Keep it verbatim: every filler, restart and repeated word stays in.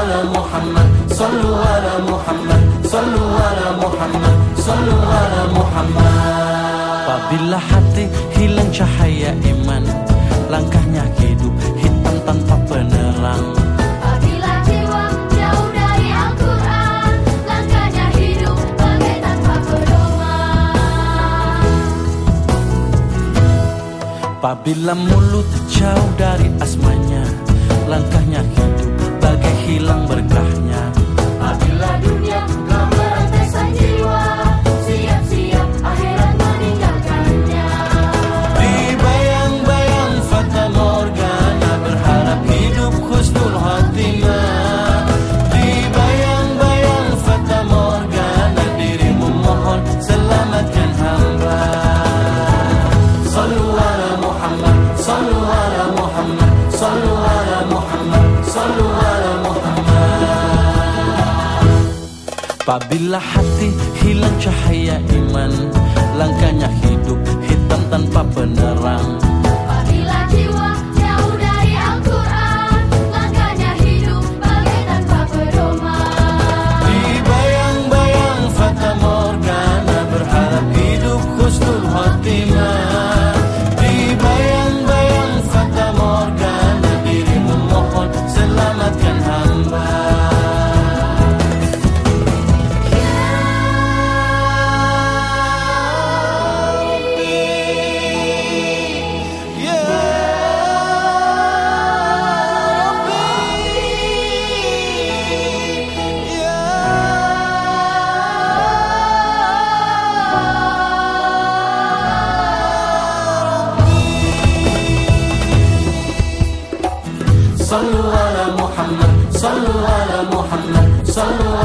ala Muhammad, sallu ala Muhammad, sallu ala Muhammad, sallu ala Muhammad. Apabila hati hilang cahaya iman, langkahnya hidup hitam tanpa penerang. Apabila jiwa jauh dari Al-Quran, langkahnya hidup bagai tanpa pedoman. Apabila mulut jauh dari asmanya, langkahnya hidup bagai hilang berkahnya. Apabila dunia telah merantai sang jiwa, siap-siap akhirat meninggalkannya. Di bayang-bayang fata morgana, berharap hidup husnul khatimah. Di bayang-bayang fata morgana, dirimu mohon selamatkan hamba. Sallu ala Muhammad, sallu ala Muhammad, sallu ala Muhammad, sallu ala Muhammad. Apabila hati hilang cahaya iman, langkahnya hidup hitam tanpa penerang. Apabila jiwa jauh dari Al-Quran, langkahnya hidup bagai tanpa pedoman. Di bayang-bayang fata morgana, berharap hidup husnul khatimah. Di bayang-bayang fata morgana, dirimu mohon selamatkan hamba. Sallu ala Muhammad, sallu ala Muhammad, sallu